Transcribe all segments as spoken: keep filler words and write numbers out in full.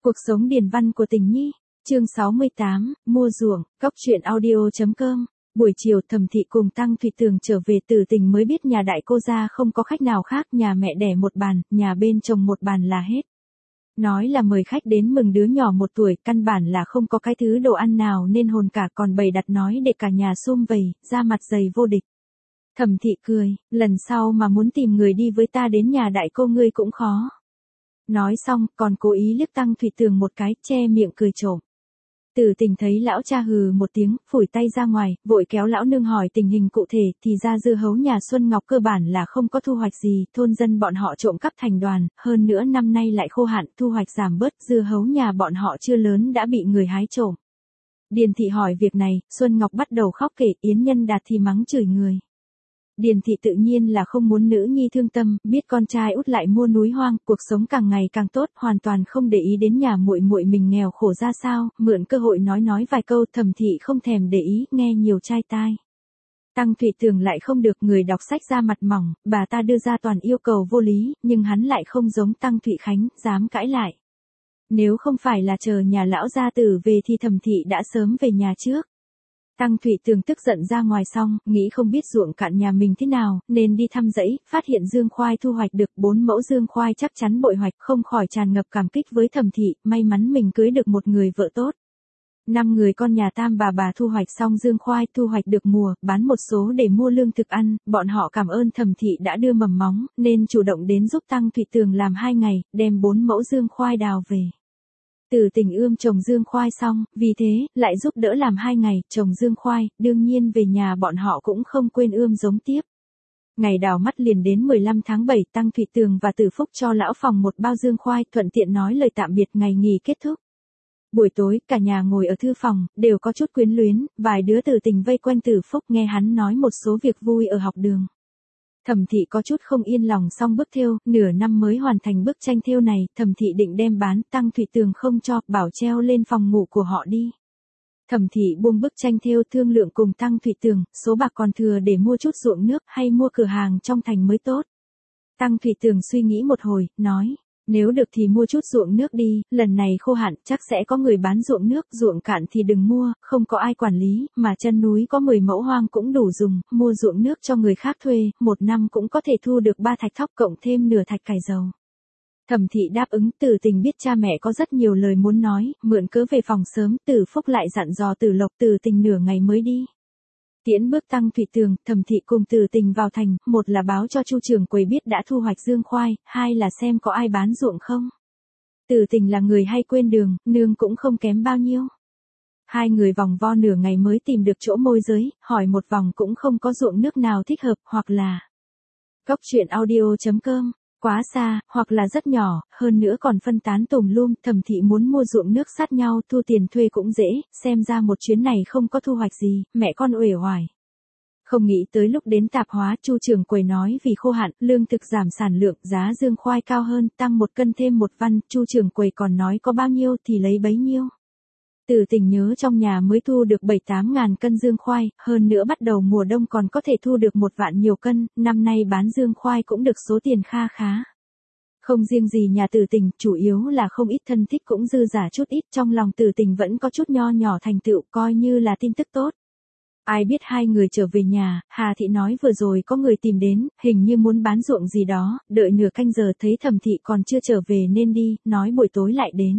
Cuộc sống điền văn của Tình Nhi, chương sáu mươi tám, mua ruộng, cóc truyện audio.com. Buổi chiều Thẩm Thị cùng Tăng Thụy Tường trở về Từ Tình mới biết nhà đại cô gia không có khách nào khác, nhà mẹ đẻ một bàn, nhà bên chồng một bàn là hết. Nói là mời khách đến mừng đứa nhỏ một tuổi, căn bản là không có cái thứ đồ ăn nào nên hồn cả còn bày đặt nói để cả nhà sum vầy, ra mặt dày vô địch. Thẩm Thị cười, lần sau mà muốn tìm người đi với ta đến nhà đại cô ngươi cũng khó. Nói xong, còn cố ý liếc Tăng Thụy Tường một cái, che miệng cười trộm. Từ Tình thấy lão cha hừ một tiếng, phủi tay ra ngoài, vội kéo lão nương hỏi tình hình cụ thể, thì ra dưa hấu nhà Xuân Ngọc cơ bản là không có thu hoạch gì, thôn dân bọn họ trộm cắp thành đoàn, hơn nữa năm nay lại khô hạn, thu hoạch giảm bớt, dưa hấu nhà bọn họ chưa lớn đã bị người hái trộm. Điền Thị hỏi việc này, Xuân Ngọc bắt đầu khóc kể, Yến Nhân Đạt thì mắng chửi người. Điền Thị tự nhiên là không muốn nữ nhi thương tâm, biết con trai út lại mua núi hoang, cuộc sống càng ngày càng tốt, hoàn toàn không để ý đến nhà muội muội mình nghèo khổ ra sao, mượn cơ hội nói nói vài câu, Thẩm Thị không thèm để ý, nghe nhiều trai tai. Tăng Thụy Tường lại không được, người đọc sách ra mặt mỏng, bà ta đưa ra toàn yêu cầu vô lý, nhưng hắn lại không giống Tăng Thụy Khánh, dám cãi lại. Nếu không phải là chờ nhà lão gia tử về thì Thẩm Thị đã sớm về nhà trước. Tăng Thụy Tường tức giận ra ngoài xong, nghĩ không biết ruộng cạn nhà mình thế nào, nên đi thăm dãy, phát hiện dương khoai thu hoạch được bốn mẫu dương khoai chắc chắn bội hoạch, không khỏi tràn ngập cảm kích với Thẩm Thị, may mắn mình cưới được một người vợ tốt. Năm người con nhà Tam bà bà thu hoạch xong dương khoai, thu hoạch được mùa, bán một số để mua lương thực ăn, bọn họ cảm ơn Thẩm Thị đã đưa mầm móng, nên chủ động đến giúp Tăng Thụy Tường làm hai ngày, đem bốn mẫu dương khoai đào về. Từ Tình ươm trồng dương khoai xong, vì thế, lại giúp đỡ làm hai ngày, trồng dương khoai, đương nhiên về nhà bọn họ cũng không quên ươm giống tiếp. Ngày đào mắt liền đến mười lăm tháng bảy, Tăng Thụy Tường và Tử Phúc cho lão phòng một bao dương khoai, thuận tiện nói lời tạm biệt, ngày nghỉ kết thúc. Buổi tối, cả nhà ngồi ở thư phòng, đều có chút quyến luyến, vài đứa Từ Tình vây quanh Tử Phúc nghe hắn nói một số việc vui ở học đường. Thẩm Thị có chút không yên lòng, xong bước thêu, nửa năm mới hoàn thành bức tranh thêu này, Thẩm Thị định đem bán, Tăng Thụy Tường không cho, bảo treo lên phòng ngủ của họ đi. Thẩm Thị buông bức tranh thêu, thương lượng cùng Tăng Thụy Tường, số bạc còn thừa để mua chút ruộng nước hay mua cửa hàng trong thành mới tốt. Tăng Thụy Tường suy nghĩ một hồi, nói, nếu được thì mua chút ruộng nước đi, lần này khô hạn chắc sẽ có người bán ruộng nước, ruộng cạn thì đừng mua, không có ai quản lý, mà chân núi có mười mẫu hoang cũng đủ dùng, mua ruộng nước cho người khác thuê, một năm cũng có thể thu được ba thạch thóc cộng thêm nửa thạch cải dầu. Thẩm Thị đáp ứng. Từ Tình biết cha mẹ có rất nhiều lời muốn nói, mượn cớ về phòng sớm, Tử Phúc lại dặn dò Tử Lộc. Từ Tình nửa ngày mới đi. Tiễn bước Tăng Thụy Tường, Thẩm Thị cùng Từ Tình vào thành, một là báo cho Chu trưởng quầy biết đã thu hoạch dương khoai, hai là xem có ai bán ruộng không. Từ Tình là người hay quên đường, nương cũng không kém bao nhiêu. Hai người vòng vo nửa ngày mới tìm được chỗ môi giới, hỏi một vòng cũng không có ruộng nước nào thích hợp, hoặc là cóc truyện audio.com, quá xa, hoặc là rất nhỏ, hơn nữa còn phân tán tùm lum. Thẩm Thị muốn mua ruộng nước sát nhau, thu tiền thuê cũng dễ, xem ra một chuyến này không có thu hoạch gì, mẹ con uể oải. Không nghĩ tới lúc đến tạp hóa, Chu trưởng quầy nói vì khô hạn, lương thực giảm sản lượng, giá dương khoai cao hơn, tăng một cân thêm một văn, Chu trưởng quầy còn nói có bao nhiêu thì lấy bấy nhiêu. Từ Tình nhớ trong nhà mới thu được bảy tám ngàn cân dương khoai, hơn nữa bắt đầu mùa đông còn có thể thu được một vạn nhiều cân, năm nay bán dương khoai cũng được số tiền kha khá. Không riêng gì nhà Từ Tình, chủ yếu là không ít thân thích cũng dư giả chút ít, trong lòng Từ Tình vẫn có chút nho nhỏ thành tựu, coi như là tin tức tốt. Ai biết hai người trở về nhà, Hà Thị nói vừa rồi có người tìm đến, hình như muốn bán ruộng gì đó, đợi nửa canh giờ thấy Thẩm Thị còn chưa trở về nên đi, nói buổi tối lại đến.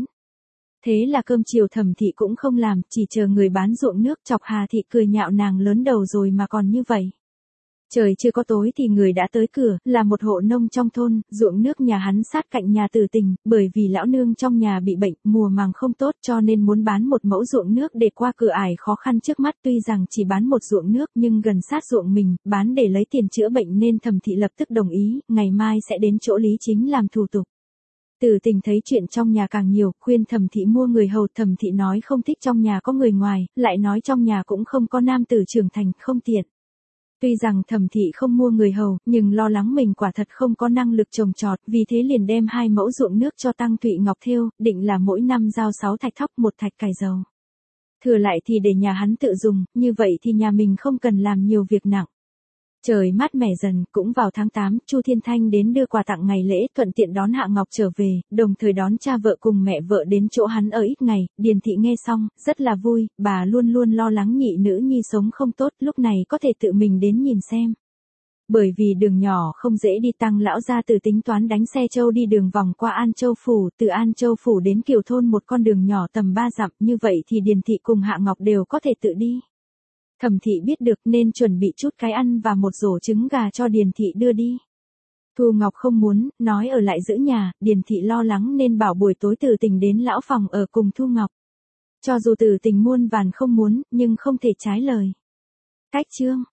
Thế là cơm chiều Thẩm Thị cũng không làm, chỉ chờ người bán ruộng nước, chọc Hà Thị cười nhạo nàng lớn đầu rồi mà còn như vậy. Trời chưa có tối thì người đã tới cửa, là một hộ nông trong thôn, ruộng nước nhà hắn sát cạnh nhà Từ Tình, bởi vì lão nương trong nhà bị bệnh, mùa màng không tốt cho nên muốn bán một mẫu ruộng nước để qua cửa ải khó khăn trước mắt, tuy rằng chỉ bán một ruộng nước nhưng gần sát ruộng mình, bán để lấy tiền chữa bệnh nên Thẩm Thị lập tức đồng ý, ngày mai sẽ đến chỗ Lý Chính làm thủ tục. Từ Tình thấy chuyện trong nhà càng nhiều, khuyên Thẩm Thị mua người hầu, Thẩm Thị nói không thích trong nhà có người ngoài, lại nói trong nhà cũng không có nam tử trưởng thành, không tiện. Tuy rằng Thẩm Thị không mua người hầu, nhưng lo lắng mình quả thật không có năng lực trồng trọt, vì thế liền đem hai mẫu ruộng nước cho Tăng Thụy Ngọc thêu, định là mỗi năm giao sáu thạch thóc, một thạch cải dầu. Thừa lại thì để nhà hắn tự dùng, như vậy thì nhà mình không cần làm nhiều việc nặng. Trời mát mẻ dần, cũng vào tháng tám, Chu Thiên Thanh đến đưa quà tặng ngày lễ, thuận tiện đón Hạ Ngọc trở về, đồng thời đón cha vợ cùng mẹ vợ đến chỗ hắn ở ít ngày. Điền thị nghe xong, rất là vui, bà luôn luôn lo lắng nhị nữ nhi sống không tốt, lúc này có thể tự mình đến nhìn xem. Bởi vì đường nhỏ không dễ đi, Tăng lão gia tử tính toán đánh xe châu đi đường vòng qua An Châu Phủ, từ An Châu Phủ đến Kiều Thôn một con đường nhỏ tầm ba dặm, như vậy thì Điền thị cùng Hạ Ngọc đều có thể tự đi. Thẩm thị biết được nên chuẩn bị chút cái ăn và một rổ trứng gà cho Điền thị đưa đi. Thu Ngọc không muốn, nói ở lại giữ nhà, Điền thị lo lắng nên bảo buổi tối Từ Tình đến lão phòng ở cùng Thu Ngọc. Cho dù Từ Tình muôn vàn không muốn, nhưng không thể trái lời. Cách chương